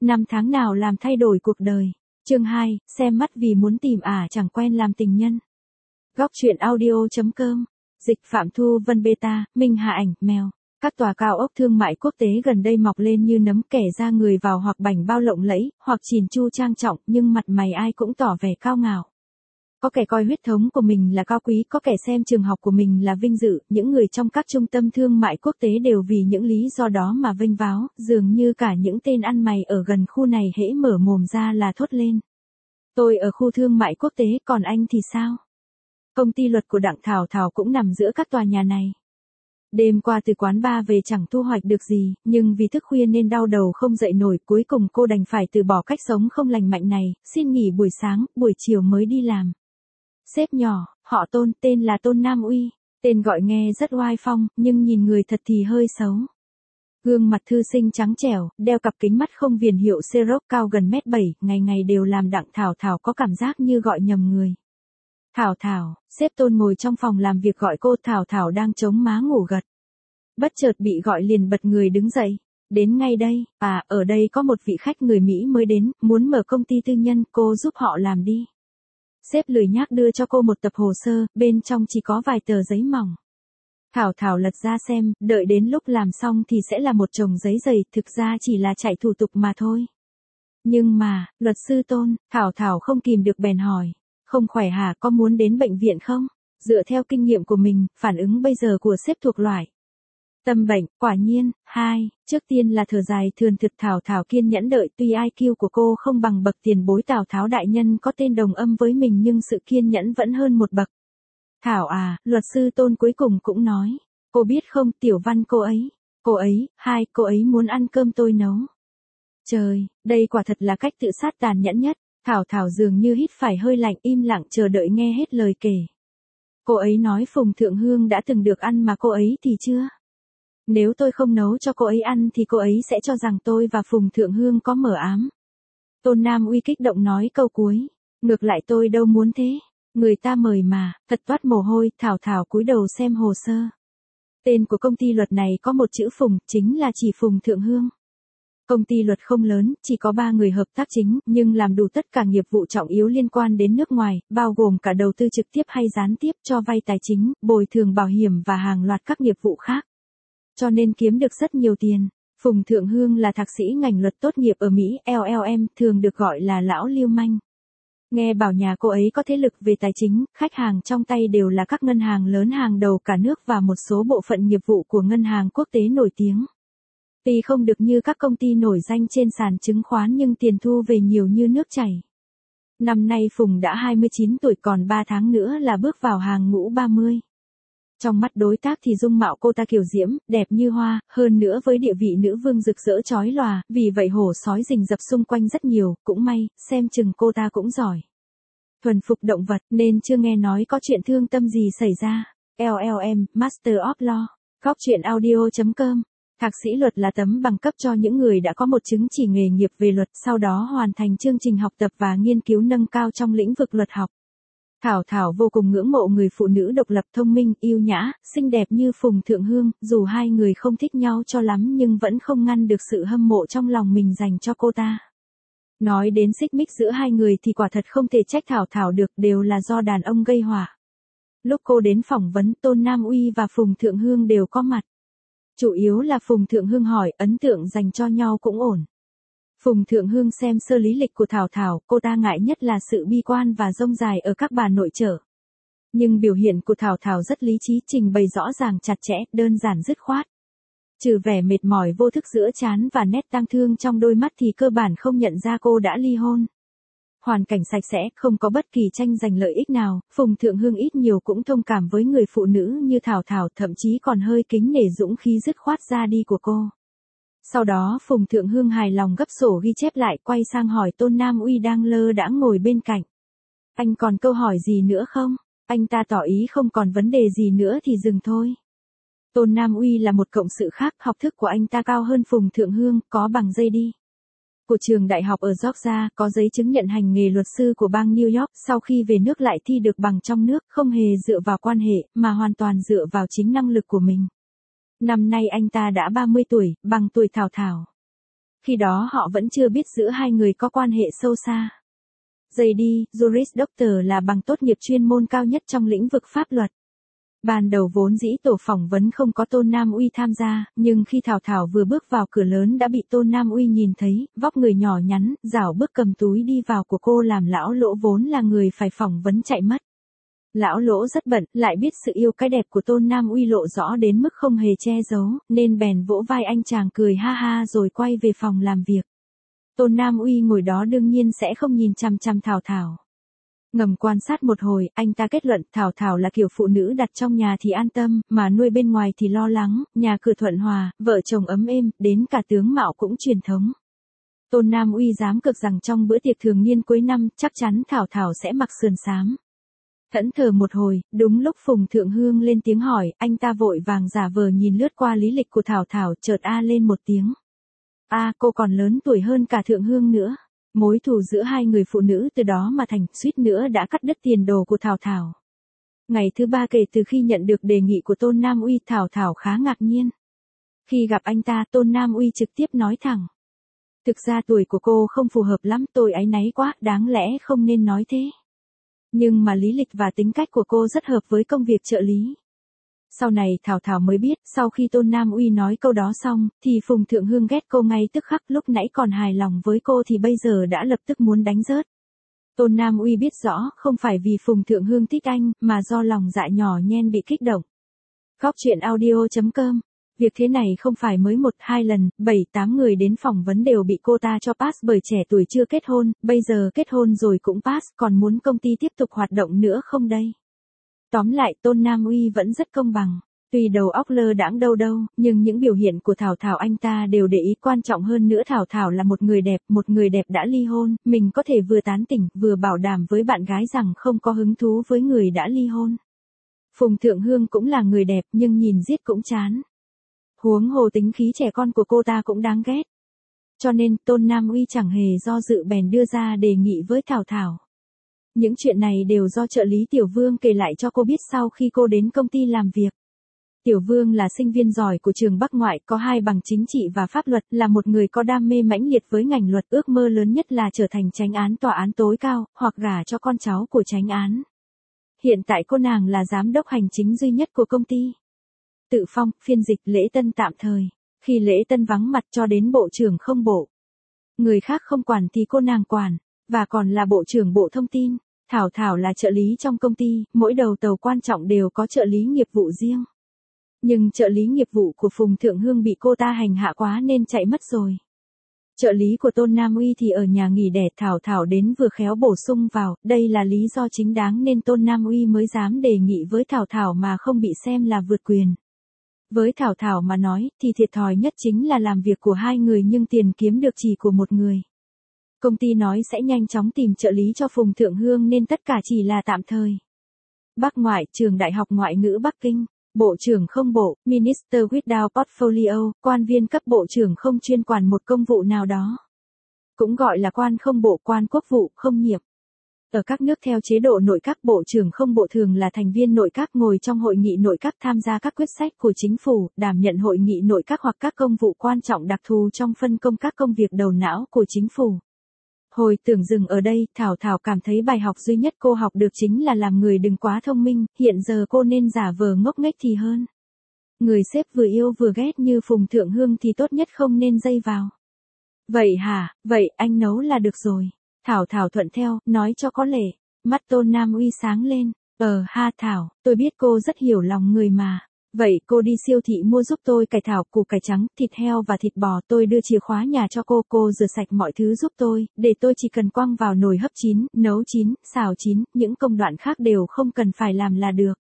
Năm tháng nào làm thay đổi cuộc đời. Chương 2, xem mắt vì muốn tìm chẳng quen làm tình nhân. Góc truyện audio.com. Dịch Phạm Thu Vân Beta, Minh Hà Ảnh, Mèo. Các tòa cao ốc thương mại quốc tế gần đây mọc lên như nấm, kẻ ra người vào hoặc bảnh bao lộng lẫy, hoặc chỉn chu trang trọng, nhưng mặt mày ai cũng tỏ vẻ cao ngạo. Có kẻ coi huyết thống của mình là cao quý, có kẻ xem trường học của mình là vinh dự, những người trong các trung tâm thương mại quốc tế đều vì những lý do đó mà vênh váo, dường như cả những tên ăn mày ở gần khu này hễ mở mồm ra là thốt lên. Tôi ở khu thương mại quốc tế, còn anh thì sao? Công ty luật của Đặng Thảo Thảo cũng nằm giữa các tòa nhà này. Đêm qua từ quán bar về chẳng thu hoạch được gì, nhưng vì thức khuya nên đau đầu không dậy nổi, cuối cùng cô đành phải từ bỏ cách sống không lành mạnh này, xin nghỉ buổi sáng, buổi chiều mới đi làm. Sếp nhỏ, họ Tôn, tên là Tôn Nam Uy, tên gọi nghe rất oai phong, nhưng nhìn người thật thì hơi xấu. Gương mặt thư sinh trắng trẻo, đeo cặp kính mắt không viền hiệu Xerox, cao gần 1m7, ngày ngày đều làm Đặng Thảo Thảo có cảm giác như gọi nhầm người. Thảo Thảo, sếp Tôn ngồi trong phòng làm việc gọi cô. Thảo Thảo đang chống má ngủ gật. Bất chợt bị gọi liền bật người đứng dậy. Đến ngay đây, ở đây có một vị khách người Mỹ mới đến, muốn mở công ty tư nhân, cô giúp họ làm đi. Sếp lười nhác đưa cho cô một tập hồ sơ, bên trong chỉ có vài tờ giấy mỏng. Thảo Thảo lật ra xem, đợi đến lúc làm xong thì sẽ là một chồng giấy dày, thực ra chỉ là chạy thủ tục mà thôi. Nhưng mà, luật sư Tôn, Thảo Thảo không kìm được bèn hỏi. Không khỏe hả, có muốn đến bệnh viện không? Dựa theo kinh nghiệm của mình, phản ứng bây giờ của sếp thuộc loại tâm bệnh, quả nhiên. Trước tiên là thở dài thườn thượt. Thảo Thảo kiên nhẫn đợi, tuy IQ của cô không bằng bậc tiền bối Tào Tháo đại nhân có tên đồng âm với mình, nhưng sự kiên nhẫn vẫn hơn một bậc. Thảo luật sư Tôn cuối cùng cũng nói, cô biết không, Tiểu Văn cô ấy muốn ăn cơm tôi nấu. Trời, đây quả thật là cách tự sát tàn nhẫn nhất. Thảo Thảo dường như hít phải hơi lạnh, im lặng chờ đợi nghe hết lời kể. Cô ấy nói Phùng Thượng Hương đã từng được ăn mà cô ấy thì chưa. Nếu tôi không nấu cho cô ấy ăn thì cô ấy sẽ cho rằng tôi và Phùng Thượng Hương có mờ ám. Tôn Nam Uy kích động nói câu cuối. Ngược lại tôi đâu muốn thế. Người ta mời mà, thật toát mồ hôi. Thảo Thảo cúi đầu xem hồ sơ. Tên của công ty luật này có một chữ Phùng, chính là chỉ Phùng Thượng Hương. Công ty luật không lớn, chỉ có 3 người hợp tác chính, nhưng làm đủ tất cả nghiệp vụ trọng yếu liên quan đến nước ngoài, bao gồm cả đầu tư trực tiếp hay gián tiếp, cho vay tài chính, bồi thường bảo hiểm và hàng loạt các nghiệp vụ khác. Cho nên kiếm được rất nhiều tiền. Phùng Thượng Hương là thạc sĩ ngành luật tốt nghiệp ở Mỹ, LLM, thường được gọi là lão lưu manh. Nghe bảo nhà cô ấy có thế lực về tài chính, khách hàng trong tay đều là các ngân hàng lớn hàng đầu cả nước và một số bộ phận nghiệp vụ của ngân hàng quốc tế nổi tiếng. Tuy không được như các công ty nổi danh trên sàn chứng khoán nhưng tiền thu về nhiều như nước chảy. Năm nay Phùng đã 29 tuổi, còn 3 tháng nữa là bước vào hàng ngũ 30. Trong mắt đối tác thì dung mạo cô ta kiều diễm, đẹp như hoa, hơn nữa với địa vị nữ vương rực rỡ chói lòa, vì vậy hổ sói rình rập xung quanh rất nhiều, cũng may, xem chừng cô ta cũng giỏi thuần phục động vật, nên chưa nghe nói có chuyện thương tâm gì xảy ra. LLM, Master of Law, góc truyện audio.com. Thạc sĩ luật là tấm bằng cấp cho những người đã có một chứng chỉ nghề nghiệp về luật, sau đó hoàn thành chương trình học tập và nghiên cứu nâng cao trong lĩnh vực luật học. Thảo Thảo vô cùng ngưỡng mộ người phụ nữ độc lập, thông minh, yêu nhã, xinh đẹp như Phùng Thượng Hương, dù hai người không thích nhau cho lắm nhưng vẫn không ngăn được sự hâm mộ trong lòng mình dành cho cô ta. Nói đến xích mích giữa hai người thì quả thật không thể trách Thảo Thảo được, đều là do đàn ông gây họa. Lúc cô đến phỏng vấn, Tôn Nam Uy và Phùng Thượng Hương đều có mặt. Chủ yếu là Phùng Thượng Hương hỏi, ấn tượng dành cho nhau cũng ổn. Phùng Thượng Hương xem sơ lý lịch của Thảo Thảo, cô ta ngại nhất là sự bi quan và rông dài ở các bà nội trợ. Nhưng biểu hiện của Thảo Thảo rất lý trí, trình bày rõ ràng chặt chẽ, đơn giản dứt khoát. Trừ vẻ mệt mỏi vô thức giữa trán và nét tang thương trong đôi mắt thì cơ bản không nhận ra cô đã ly hôn. Hoàn cảnh sạch sẽ, không có bất kỳ tranh giành lợi ích nào, Phùng Thượng Hương ít nhiều cũng thông cảm với người phụ nữ như Thảo Thảo, thậm chí còn hơi kính nể dũng khí dứt khoát ra đi của cô. Sau đó Phùng Thượng Hương hài lòng gấp sổ ghi chép lại, quay sang hỏi Tôn Nam Uy đang lơ đãng ngồi bên cạnh. Anh còn câu hỏi gì nữa không? Anh ta tỏ ý không còn vấn đề gì nữa thì dừng thôi. Tôn Nam Uy là một cộng sự khác, học thức của anh ta cao hơn Phùng Thượng Hương, có bằng JD của trường đại học ở Georgia, có giấy chứng nhận hành nghề luật sư của bang New York, sau khi về nước lại thi được bằng trong nước, không hề dựa vào quan hệ, mà hoàn toàn dựa vào chính năng lực của mình. Năm nay anh ta đã 30 tuổi, bằng tuổi Thảo Thảo. Khi đó họ vẫn chưa biết giữa hai người có quan hệ sâu xa. JD, Juris Doctor là bằng tốt nghiệp chuyên môn cao nhất trong lĩnh vực pháp luật. Ban đầu vốn dĩ tổ phỏng vấn không có Tôn Nam Uy tham gia, nhưng khi Thảo Thảo vừa bước vào cửa lớn đã bị Tôn Nam Uy nhìn thấy, vóc người nhỏ nhắn, rảo bước cầm túi đi vào của cô làm lão Lỗ vốn là người phải phỏng vấn chạy mất. Lão Lỗ rất bận, lại biết sự yêu cái đẹp của Tôn Nam Uy lộ rõ đến mức không hề che giấu, nên bèn vỗ vai anh chàng cười ha ha rồi quay về phòng làm việc. Tôn Nam Uy ngồi đó đương nhiên sẽ không nhìn chằm chằm Thảo Thảo. Ngầm quan sát một hồi, anh ta kết luận Thảo Thảo là kiểu phụ nữ đặt trong nhà thì an tâm, mà nuôi bên ngoài thì lo lắng, nhà cửa thuận hòa, vợ chồng ấm êm, đến cả tướng mạo cũng truyền thống. Tôn Nam Uy dám cược rằng trong bữa tiệc thường niên cuối năm, chắc chắn Thảo Thảo sẽ mặc sườn xám. Thẫn thờ một hồi, đúng lúc Phùng Thượng Hương lên tiếng hỏi, anh ta vội vàng giả vờ nhìn lướt qua lý lịch của Thảo Thảo, chợt a lên một tiếng. Cô còn lớn tuổi hơn cả Thượng Hương nữa. Mối thù giữa hai người phụ nữ từ đó mà thành, suýt nữa đã cắt đứt tiền đồ của Thảo Thảo. Ngày thứ 3 kể từ khi nhận được đề nghị của Tôn Nam Uy, Thảo Thảo khá ngạc nhiên. Khi gặp anh ta, Tôn Nam Uy trực tiếp nói thẳng. Thực ra tuổi của cô không phù hợp lắm, tôi áy náy quá, đáng lẽ không nên nói thế. Nhưng mà lý lịch và tính cách của cô rất hợp với công việc trợ lý. Sau này Thảo Thảo mới biết, sau khi Tôn Nam Uy nói câu đó xong, thì Phùng Thượng Hương ghét cô ngay tức khắc, lúc nãy còn hài lòng với cô thì bây giờ đã lập tức muốn đánh rớt. Tôn Nam Uy biết rõ, không phải vì Phùng Thượng Hương thích anh, mà do lòng dạ nhỏ nhen bị kích động. Góc truyện audio.com. Việc thế này không phải mới 1-2 lần, 7-8 người đến phỏng vấn đều bị cô ta cho pass bởi trẻ tuổi chưa kết hôn, bây giờ kết hôn rồi cũng pass, còn muốn công ty tiếp tục hoạt động nữa không đây? Tóm lại Tôn Nam Uy vẫn rất công bằng. Tuy đầu óc lơ đãng đâu, nhưng những biểu hiện của Thảo Thảo anh ta đều để ý, quan trọng hơn nữa Thảo Thảo là một người đẹp đã ly hôn, mình có thể vừa tán tỉnh, vừa bảo đảm với bạn gái rằng không có hứng thú với người đã ly hôn. Phùng Thượng Hương cũng là người đẹp nhưng nhìn giết cũng chán. Huống hồ tính khí trẻ con của cô ta cũng đáng ghét. Cho nên Tôn Nam Uy chẳng hề do dự bèn đưa ra đề nghị với Thảo Thảo. Những chuyện này đều do trợ lý Tiểu Vương kể lại cho cô biết sau khi cô đến công ty làm việc. Tiểu Vương là sinh viên giỏi của trường Bắc Ngoại, có 2 bằng chính trị và pháp luật, là một người có đam mê mãnh liệt với ngành luật, ước mơ lớn nhất là trở thành chánh án tòa án tối cao, hoặc gả cho con cháu của chánh án. Hiện tại cô nàng là giám đốc hành chính duy nhất của công ty. Tự phong, phiên dịch lễ tân tạm thời. Khi lễ tân vắng mặt cho đến bộ trưởng không bộ. Người khác không quản thì cô nàng quản, và còn là bộ trưởng bộ thông tin. Thảo Thảo là trợ lý trong công ty, mỗi đầu tàu quan trọng đều có trợ lý nghiệp vụ riêng. Nhưng trợ lý nghiệp vụ của Phùng Thượng Hương bị cô ta hành hạ quá nên chạy mất rồi. Trợ lý của Tôn Nam Uy thì ở nhà nghỉ đẻ, Thảo Thảo đến vừa khéo bổ sung vào, đây là lý do chính đáng nên Tôn Nam Uy mới dám đề nghị với Thảo Thảo mà không bị xem là vượt quyền. Với Thảo Thảo mà nói, thì thiệt thòi nhất chính là làm việc của 2 người nhưng tiền kiếm được chỉ của một người. Công ty nói sẽ nhanh chóng tìm trợ lý cho Phùng Thượng Hương nên tất cả chỉ là tạm thời. Bắc Ngoại, Trường Đại học Ngoại ngữ Bắc Kinh. Bộ trưởng không bộ, Minister without portfolio, quan viên cấp bộ trưởng không chuyên quản một công vụ nào đó. Cũng gọi là quan không bộ, quan quốc vụ, không nhiệm. Ở các nước theo chế độ nội các, bộ trưởng không bộ thường là thành viên nội các ngồi trong hội nghị nội các, tham gia các quyết sách của chính phủ, đảm nhận hội nghị nội các hoặc các công vụ quan trọng đặc thù trong phân công các công việc đầu não của chính phủ. Hồi tưởng dừng ở đây, Thảo Thảo cảm thấy bài học duy nhất cô học được chính là làm người đừng quá thông minh, hiện giờ cô nên giả vờ ngốc nghếch thì hơn. Người sếp vừa yêu vừa ghét như Phùng Thượng Hương thì tốt nhất không nên dây vào. Vậy hả, vậy anh nấu là được rồi. Thảo Thảo thuận theo, nói cho có lệ. Mắt Tôn Nam Uy sáng lên. Ha Thảo, tôi biết cô rất hiểu lòng người mà. Vậy cô đi siêu thị mua giúp tôi cải thảo, củ cải trắng, thịt heo và thịt bò, tôi đưa chìa khóa nhà cho cô rửa sạch mọi thứ giúp tôi, để tôi chỉ cần quăng vào nồi hấp chín, nấu chín, xào chín, những công đoạn khác đều không cần phải làm là được.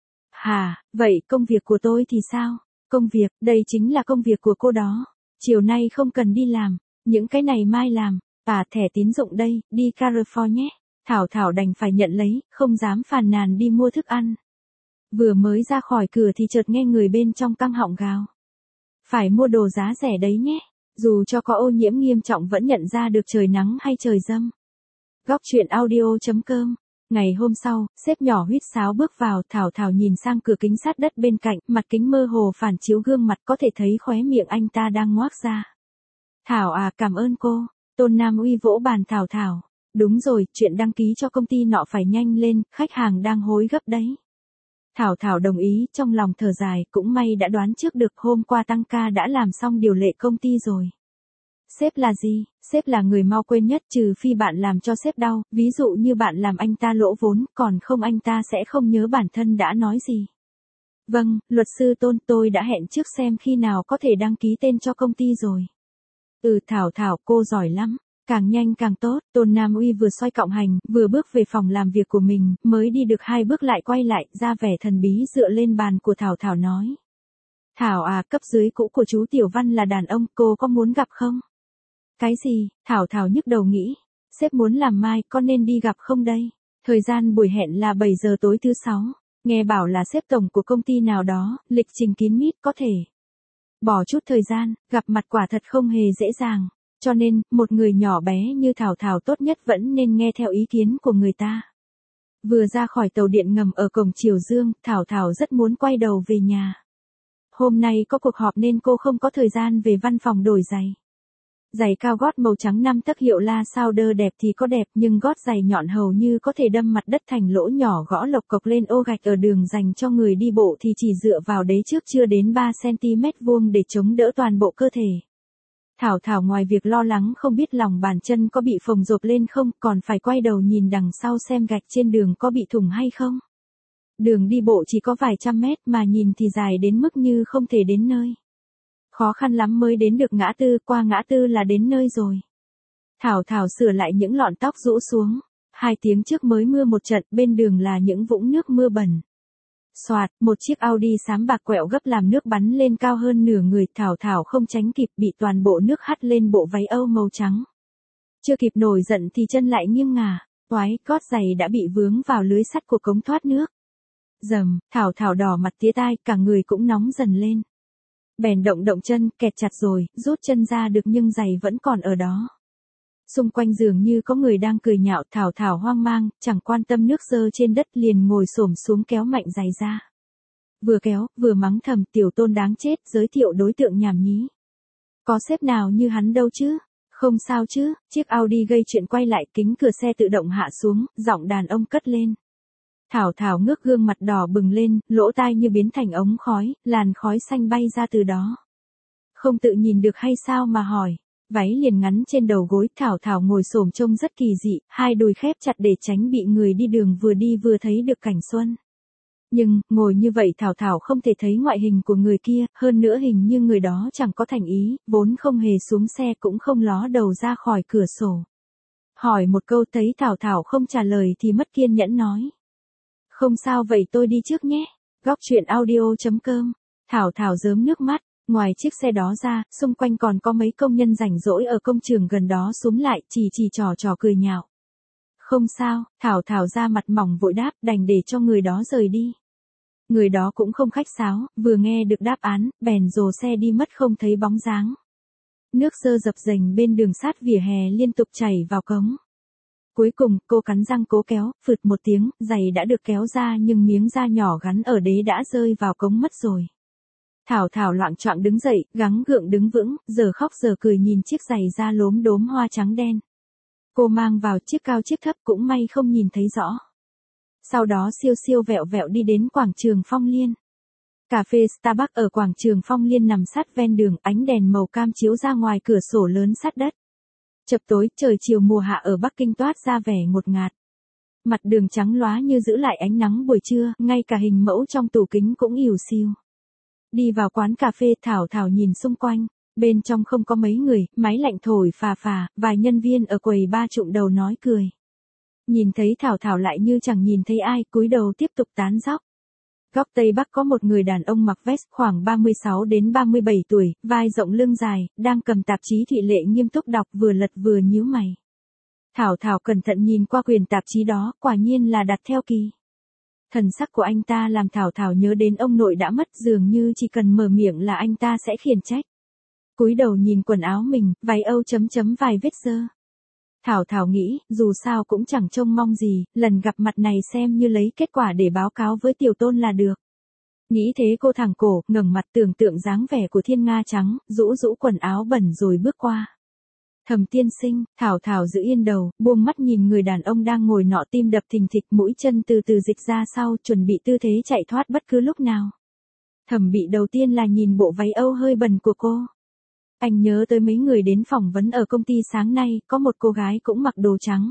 Vậy công việc của tôi thì sao? Công việc, đây chính là công việc của cô đó. Chiều nay không cần đi làm, những cái này mai làm. Thẻ tín dụng đây, đi Carrefour nhé. Thảo Thảo đành phải nhận lấy, không dám phàn nàn đi mua thức ăn. Vừa mới ra khỏi cửa thì chợt nghe người bên trong căng họng gào. Phải mua đồ giá rẻ đấy nhé, dù cho có ô nhiễm nghiêm trọng vẫn nhận ra được trời nắng hay trời dâm. Góc truyện audio.com. Ngày hôm sau, sếp nhỏ huýt sáo bước vào, Thảo Thảo nhìn sang cửa kính sát đất bên cạnh, mặt kính mơ hồ phản chiếu gương mặt, có thể thấy khóe miệng anh ta đang ngoác ra. Thảo à, cảm ơn cô. Tôn Nam Uy vỗ bàn Thảo Thảo. Đúng rồi, chuyện đăng ký cho công ty nọ phải nhanh lên, khách hàng đang hối gấp đấy. Thảo Thảo đồng ý, trong lòng thở dài, cũng may đã đoán trước được hôm qua tăng ca đã làm xong điều lệ công ty rồi. Sếp là gì? Sếp là người mau quên nhất, trừ phi bạn làm cho sếp đau, ví dụ như bạn làm anh ta lỗ vốn, còn không anh ta sẽ không nhớ bản thân đã nói gì. Vâng, luật sư Tôn, tôi đã hẹn trước xem khi nào có thể đăng ký tên cho công ty rồi. Thảo Thảo, cô giỏi lắm. Càng nhanh càng tốt. Tôn Nam Uy vừa xoay cọng hành, vừa bước về phòng làm việc của mình, mới đi được 2 bước lại quay lại, ra vẻ thần bí dựa lên bàn của Thảo Thảo nói. Thảo à, cấp dưới cũ của chú Tiểu Văn là đàn ông, cô có muốn gặp không? Cái gì? Thảo Thảo nhức đầu nghĩ. Sếp muốn làm mai, có nên đi gặp không đây? Thời gian buổi hẹn là 7 giờ tối thứ 6. Nghe bảo là sếp tổng của công ty nào đó, lịch trình kín mít, có thể bỏ chút thời gian, gặp mặt quả thật không hề dễ dàng. Cho nên, một người nhỏ bé như Thảo Thảo tốt nhất vẫn nên nghe theo ý kiến của người ta. Vừa ra khỏi tàu điện ngầm ở cổng Triều Dương, Thảo Thảo rất muốn quay đầu về nhà. Hôm nay có cuộc họp nên cô không có thời gian về văn phòng đổi giày. Giày cao gót màu trắng 5 tấc hiệu La Sauder đẹp thì có đẹp, nhưng gót giày nhọn hầu như có thể đâm mặt đất thành lỗ nhỏ, gõ lộc cộc lên ô gạch ở đường dành cho người đi bộ thì chỉ dựa vào đế trước chưa đến 3 cm vuông để chống đỡ toàn bộ cơ thể. Thảo Thảo ngoài việc lo lắng không biết lòng bàn chân có bị phồng rộp lên không, còn phải quay đầu nhìn đằng sau xem gạch trên đường có bị thủng hay không. Đường đi bộ chỉ có vài trăm mét mà nhìn thì dài đến mức như không thể đến nơi. Khó khăn lắm mới đến được ngã tư, qua ngã tư là đến nơi rồi. Thảo Thảo sửa lại những lọn tóc rũ xuống. 2 tiếng trước mới mưa một trận, bên đường là những vũng nước mưa bẩn. Soạt, một chiếc Audi xám bạc quẹo gấp làm nước bắn lên cao hơn nửa người, Thảo Thảo không tránh kịp, bị toàn bộ nước hắt lên bộ váy Âu màu trắng. Chưa kịp nổi giận thì chân lại nghiêng ngả, toái, gót giày đã bị vướng vào lưới sắt của cống thoát nước. Dầm, Thảo Thảo đỏ mặt tía tai, cả người cũng nóng dần lên. Bèn động chân, kẹt chặt rồi, rút chân ra được nhưng giày vẫn còn ở đó. Xung quanh dường như có người đang cười nhạo, Thảo Thảo hoang mang, chẳng quan tâm nước rơi trên đất liền ngồi xổm xuống kéo mạnh giày ra. Vừa kéo, vừa mắng thầm, Tiểu Tôn đáng chết, giới thiệu đối tượng nhảm nhí. Có sếp nào như hắn đâu chứ? Không sao chứ? Chiếc Audi gây chuyện quay lại, kính cửa xe tự động hạ xuống, giọng đàn ông cất lên. Thảo Thảo ngước gương mặt đỏ bừng lên, lỗ tai như biến thành ống khói, làn khói xanh bay ra từ đó. Không tự nhìn được hay sao mà hỏi. Váy liền ngắn trên đầu gối, Thảo Thảo ngồi xổm trông rất kỳ dị, 2 đùi khép chặt để tránh bị người đi đường vừa đi vừa thấy được cảnh xuân. Nhưng, ngồi như vậy Thảo Thảo không thể thấy ngoại hình của người kia, hơn nữa hình như người đó chẳng có thành ý, vốn không hề xuống xe cũng không ló đầu ra khỏi cửa sổ. Hỏi một câu thấy Thảo Thảo không trả lời thì mất kiên nhẫn nói. Không sao vậy tôi đi trước nhé. Góc truyện audio.com. Thảo Thảo rớm nước mắt. Ngoài chiếc xe đó ra, xung quanh còn có mấy công nhân rảnh rỗi ở công trường gần đó xúm lại, chỉ trò cười nhạo. Không sao, Thảo Thảo ra mặt mỏng vội đáp, đành để cho người đó rời đi. Người đó cũng không khách sáo, vừa nghe được đáp án, bèn dồ xe đi mất không thấy bóng dáng. Nước rơ dập dềnh bên đường sát vỉa hè liên tục chảy vào cống. Cuối cùng, cô cắn răng cố kéo, phượt một tiếng, giày đã được kéo ra nhưng miếng da nhỏ gắn ở đế đã rơi vào cống mất rồi. Thảo Thảo loạng choạng đứng dậy, gắng gượng đứng vững, giờ khóc giờ cười nhìn chiếc giày da lốm đốm hoa trắng đen. Cô mang vào chiếc cao chiếc thấp cũng may không nhìn thấy rõ. Sau đó siêu vẹo vẹo đi đến quảng trường Phong Liên. Cà phê Starbucks ở quảng trường Phong Liên nằm sát ven đường, ánh đèn màu cam chiếu ra ngoài cửa sổ lớn sát đất. Chập tối, trời chiều mùa hạ ở Bắc Kinh toát ra vẻ ngột ngạt. Mặt đường trắng lóa như giữ lại ánh nắng buổi trưa, ngay cả hình mẫu trong tủ kính cũng ỉu xìu. Đi vào quán cà phê, Thảo Thảo nhìn xung quanh, bên trong không có mấy người, máy lạnh thổi phà phà, vài nhân viên ở quầy ba trụm đầu nói cười. Nhìn thấy Thảo Thảo lại như chẳng nhìn thấy ai, cúi đầu tiếp tục tán dóc. Góc Tây Bắc có một người đàn ông mặc vest khoảng 36 đến 37 tuổi, vai rộng lưng dài, đang cầm tạp chí thị lệ nghiêm túc đọc vừa lật vừa nhíu mày. Thảo Thảo cẩn thận nhìn qua quyển tạp chí đó, quả nhiên là đặt theo kỳ. Thần sắc của anh ta làm Thảo Thảo nhớ đến ông nội đã mất, dường như chỉ cần mở miệng là anh ta sẽ khiển trách. Cúi đầu nhìn quần áo mình, váy Âu vài vết dơ. Thảo Thảo nghĩ, dù sao cũng chẳng trông mong gì, lần gặp mặt này xem như lấy kết quả để báo cáo với Tiểu Tôn là được. Nghĩ thế cô thẳng cổ, ngẩng mặt tưởng tượng dáng vẻ của Thiên Nga trắng, rũ quần áo bẩn rồi bước qua. Thẩm tiên sinh, Thảo Thảo giữ yên đầu, buông mắt nhìn người đàn ông đang ngồi nọ, tim đập thình thịch, mũi chân từ từ dịch ra sau, chuẩn bị tư thế chạy thoát bất cứ lúc nào. Thẩm Bị đầu tiên là nhìn bộ váy Âu hơi bẩn của cô. Anh nhớ tới mấy người đến phỏng vấn ở công ty sáng nay, có một cô gái cũng mặc đồ trắng.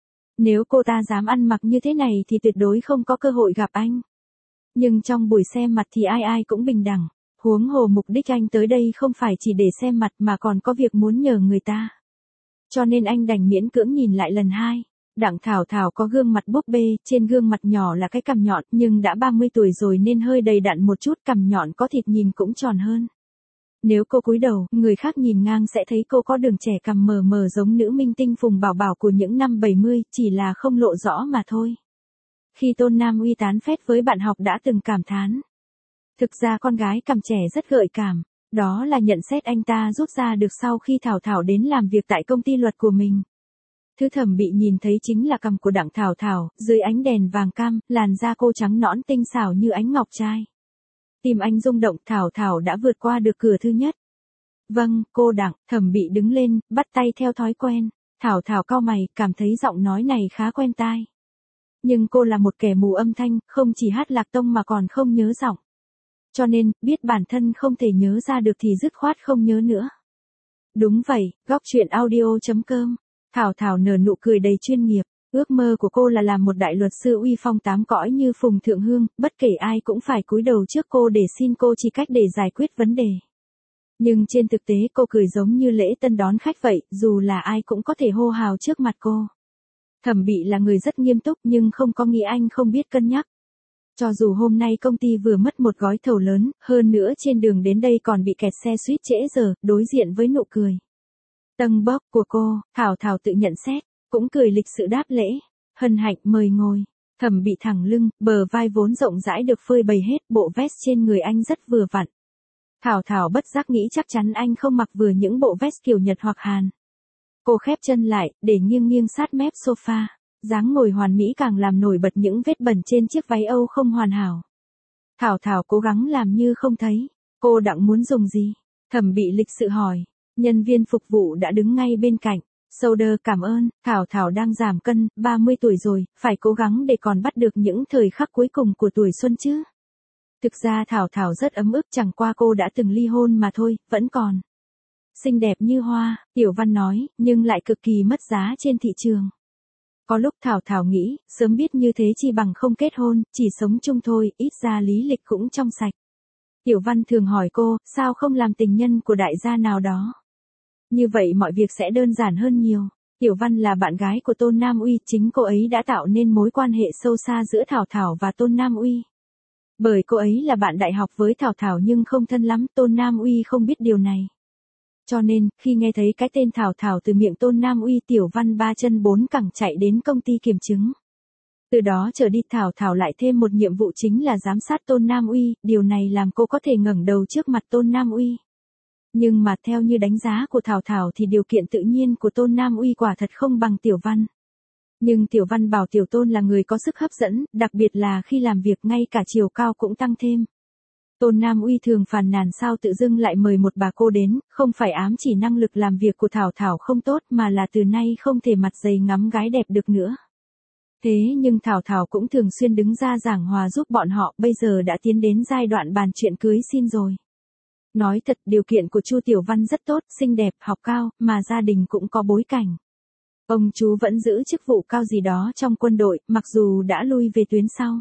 Nếu cô ta dám ăn mặc như thế này thì tuyệt đối không có cơ hội gặp anh. Nhưng trong buổi xem mặt thì ai ai cũng bình đẳng. Huống hồ mục đích anh tới đây không phải chỉ để xem mặt mà còn có việc muốn nhờ người ta. Cho nên anh đành miễn cưỡng nhìn lại lần hai. Đặng Thảo Thảo có gương mặt búp bê, trên gương mặt nhỏ là cái cằm nhọn, nhưng đã 30 tuổi rồi nên hơi đầy đặn một chút, cằm nhọn có thịt nhìn cũng tròn hơn. Nếu cô cúi đầu, người khác nhìn ngang sẽ thấy cô có đường trẻ cằm mờ mờ giống nữ minh tinh Phùng Bảo Bảo của những năm 70, chỉ là không lộ rõ mà thôi. Khi Tôn Nam Uy tán phét với bạn học đã từng cảm thán. Thực ra con gái cằm trẻ rất gợi cảm, đó là nhận xét anh ta rút ra được sau khi Thảo Thảo đến làm việc tại công ty luật của mình. Thứ Thẩm Bị nhìn thấy chính là cằm của Đặng Thảo Thảo, dưới ánh đèn vàng cam, làn da cô trắng nõn tinh xảo như ánh ngọc trai. Tim anh rung động, Thảo Thảo đã vượt qua được cửa thứ nhất. Vâng, cô Đặng. Thẩm Bị đứng lên, bắt tay theo thói quen. Thảo Thảo cau mày, cảm thấy giọng nói này khá quen tai. Nhưng cô là một kẻ mù âm thanh, không chỉ hát lạc tông mà còn không nhớ giọng. Cho nên, biết bản thân không thể nhớ ra được thì dứt khoát không nhớ nữa. Đúng vậy, góc chuyện audio.com. Thảo Thảo nở nụ cười đầy chuyên nghiệp. Ước mơ của cô là làm một đại luật sư uy phong tám cõi như Phùng Thượng Hương, bất kể ai cũng phải cúi đầu trước cô để xin cô chỉ cách để giải quyết vấn đề. Nhưng trên thực tế cô cười giống như lễ tân đón khách vậy, dù là ai cũng có thể hô hào trước mặt cô. Thẩm Bị là người rất nghiêm túc nhưng không có nghĩa anh không biết cân nhắc. Cho dù hôm nay công ty vừa mất một gói thầu lớn, hơn nữa trên đường đến đây còn bị kẹt xe suýt trễ giờ, đối diện với nụ cười tâng bốc của cô, Thảo Thảo tự nhận xét, cũng cười lịch sự đáp lễ. Hân hạnh mời ngồi. Thẩm Bị thẳng lưng, bờ vai vốn rộng rãi được phơi bày hết, bộ vest trên người anh rất vừa vặn. Thảo Thảo bất giác nghĩ chắc chắn anh không mặc vừa những bộ vest kiểu Nhật hoặc Hàn. Cô khép chân lại, để nghiêng nghiêng sát mép sofa. Dáng ngồi hoàn mỹ càng làm nổi bật những vết bẩn trên chiếc váy Âu không hoàn hảo. Thảo Thảo cố gắng làm như không thấy. Cô Đặng muốn dùng gì? Thẩm Bị lịch sự hỏi. Nhân viên phục vụ đã đứng ngay bên cạnh. Soda cảm ơn, Thảo Thảo đang giảm cân, 30 tuổi rồi, phải cố gắng để còn bắt được những thời khắc cuối cùng của tuổi xuân chứ. Thực ra Thảo Thảo rất ấm ức, chẳng qua cô đã từng ly hôn mà thôi, vẫn còn xinh đẹp như hoa, Tiểu Văn nói, nhưng lại cực kỳ mất giá trên thị trường. Có lúc Thảo Thảo nghĩ, sớm biết như thế chi bằng không kết hôn, chỉ sống chung thôi, ít ra lý lịch cũng trong sạch. Tiểu Văn thường hỏi cô, sao không làm tình nhân của đại gia nào đó? Như vậy mọi việc sẽ đơn giản hơn nhiều. Tiểu Văn là bạn gái của Tôn Nam Uy, chính cô ấy đã tạo nên mối quan hệ sâu xa giữa Thảo Thảo và Tôn Nam Uy. Bởi cô ấy là bạn đại học với Thảo Thảo nhưng không thân lắm, Tôn Nam Uy không biết điều này. Cho nên, khi nghe thấy cái tên Thảo Thảo từ miệng Tôn Nam Uy, Tiểu Văn ba chân bốn cẳng chạy đến công ty kiểm chứng. Từ đó trở đi Thảo Thảo lại thêm một nhiệm vụ chính là giám sát Tôn Nam Uy, điều này làm cô có thể ngẩng đầu trước mặt Tôn Nam Uy. Nhưng mà theo như đánh giá của Thảo Thảo thì điều kiện tự nhiên của Tôn Nam Uy quả thật không bằng Tiểu Văn. Nhưng Tiểu Văn bảo Tiểu Tôn là người có sức hấp dẫn, đặc biệt là khi làm việc ngay cả chiều cao cũng tăng thêm. Tôn Nam Uy thường phàn nàn sao tự dưng lại mời một bà cô đến, không phải ám chỉ năng lực làm việc của Thảo Thảo không tốt mà là từ nay không thể mặt dày ngắm gái đẹp được nữa. Thế nhưng Thảo Thảo cũng thường xuyên đứng ra giảng hòa giúp bọn họ, bây giờ đã tiến đến giai đoạn bàn chuyện cưới xin rồi. Nói thật, điều kiện của Chu Tiểu Văn rất tốt, xinh đẹp, học cao, mà gia đình cũng có bối cảnh. Ông chú vẫn giữ chức vụ cao gì đó trong quân đội, mặc dù đã lui về tuyến sau.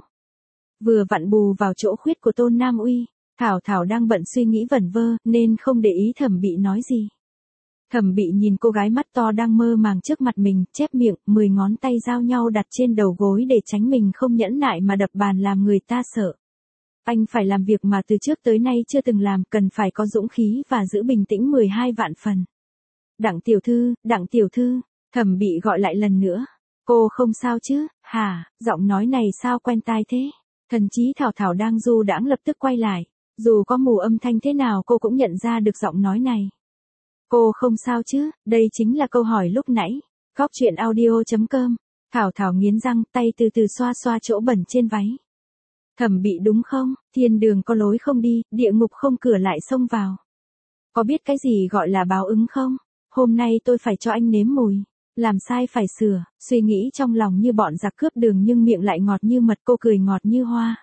Vừa vặn bù vào chỗ khuyết của Tôn Nam Uy, Thảo Thảo đang bận suy nghĩ vẩn vơ, nên không để ý Thẩm Bị nói gì. Thẩm Bị nhìn cô gái mắt to đang mơ màng trước mặt mình, chép miệng, 10 ngón tay giao nhau đặt trên đầu gối để tránh mình không nhẫn nại mà đập bàn làm người ta sợ. Anh phải làm việc mà từ trước tới nay chưa từng làm, cần phải có dũng khí và giữ bình tĩnh 12 vạn phần. Đặng tiểu thư, Thẩm Bị gọi lại lần nữa. Cô không sao chứ, hả, giọng nói này sao quen tai thế? Thần trí Thảo Thảo đang du đãng lập tức quay lại. Dù có mù âm thanh thế nào cô cũng nhận ra được giọng nói này. Cô không sao chứ, đây chính là câu hỏi lúc nãy. Góc chuyện audio.com. Thảo Thảo nghiến răng, tay từ từ xoa xoa chỗ bẩn trên váy. Thẩm Bị đúng không, thiên đường có lối không đi, địa ngục không cửa lại xông vào. Có biết cái gì gọi là báo ứng không? hôm nay tôi phải cho anh nếm mùi. Làm sai phải sửa, suy nghĩ trong lòng như bọn giặc cướp đường nhưng miệng lại ngọt như mật, cô cười ngọt như hoa.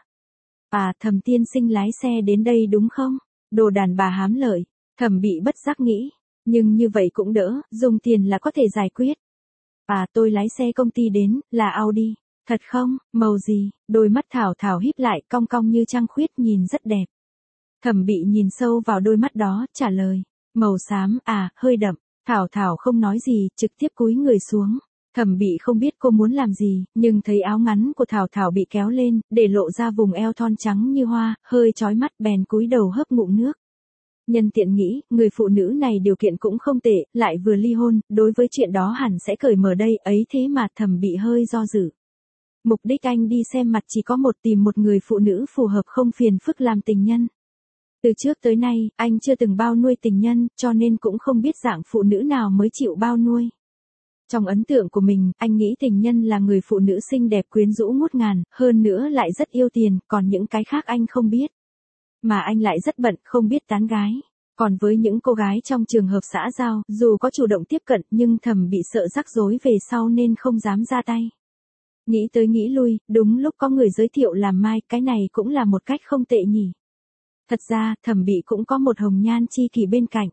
À, Thẩm tiên sinh lái xe đến đây đúng không? Đồ đàn bà hám lợi, Thẩm bị bất giác nghĩ. Nhưng như vậy cũng đỡ, dùng tiền là có thể giải quyết. À, tôi lái xe công ty đến, là Audi. Thật không, màu gì? Đôi mắt Thảo Thảo híp lại cong cong như trăng khuyết, nhìn rất đẹp. Thẩm bị nhìn sâu vào đôi mắt đó, trả lời. Màu xám, à, hơi đậm. Thảo Thảo không nói gì, trực tiếp cúi người xuống. Thẩm bị không biết cô muốn làm gì, nhưng thấy áo ngắn của Thảo Thảo bị kéo lên, để lộ ra vùng eo thon trắng như hoa, hơi chói mắt, bèn cúi đầu hớp ngụm nước. Nhân tiện nghĩ, người phụ nữ này điều kiện cũng không tệ, lại vừa ly hôn, đối với chuyện đó hẳn sẽ cởi mở đây, ấy thế mà Thẩm bị hơi do dự. Mục đích anh đi xem mặt chỉ có một, tìm một người phụ nữ phù hợp không phiền phức làm tình nhân. Từ trước tới nay, anh chưa từng bao nuôi tình nhân, cho nên cũng không biết dạng phụ nữ nào mới chịu bao nuôi. Trong ấn tượng của mình, anh nghĩ tình nhân là người phụ nữ xinh đẹp quyến rũ ngút ngàn, hơn nữa lại rất yêu tiền, còn những cái khác anh không biết. Mà anh lại rất bận, không biết tán gái. Còn với những cô gái trong trường hợp xã giao, dù có chủ động tiếp cận nhưng Thẩm bị sợ rắc rối về sau nên không dám ra tay. Nghĩ tới nghĩ lui, đúng lúc có người giới thiệu làm mai, cái này cũng là một cách không tệ nhỉ. Thật ra, Thẩm bị cũng có một hồng nhan chi kỷ bên cạnh.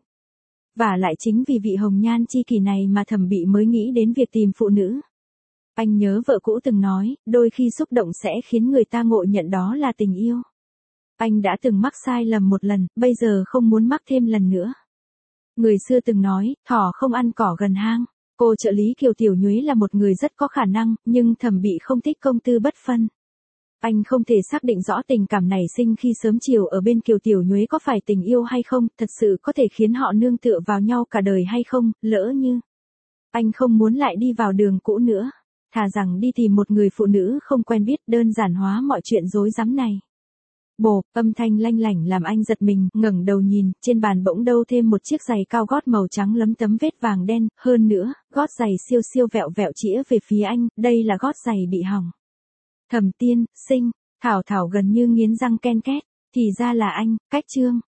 Và lại chính vì vị hồng nhan chi kỷ này mà Thẩm bị mới nghĩ đến việc tìm phụ nữ. Anh nhớ vợ cũ từng nói, đôi khi xúc động sẽ khiến người ta ngộ nhận đó là tình yêu. Anh đã từng mắc sai lầm một lần, bây giờ không muốn mắc thêm lần nữa. Người xưa từng nói, thỏ không ăn cỏ gần hang. Cô trợ lý Kiều Tiểu Nhuế là một người rất có khả năng, nhưng Thẩm bị không thích công tư bất phân. Anh không thể xác định rõ tình cảm nảy sinh khi sớm chiều ở bên Kiều Tiểu Nhuế có phải tình yêu hay không, thật sự có thể khiến họ nương tựa vào nhau cả đời hay không, lỡ như. Anh không muốn lại đi vào đường cũ nữa. Thà rằng đi tìm một người phụ nữ không quen biết, đơn giản hóa mọi chuyện rối rắm này. Bộp, âm thanh lanh lảnh làm anh giật mình, ngẩng đầu nhìn, trên bàn bỗng đâu thêm một chiếc giày cao gót màu trắng lấm tấm vết vàng đen, hơn nữa, gót giày siêu siêu vẹo vẹo chĩa về phía anh, đây là gót giày bị hỏng. Thẩm tiên sinh, Thảo Thảo gần như nghiến răng ken két, thì ra là anh, cách chương.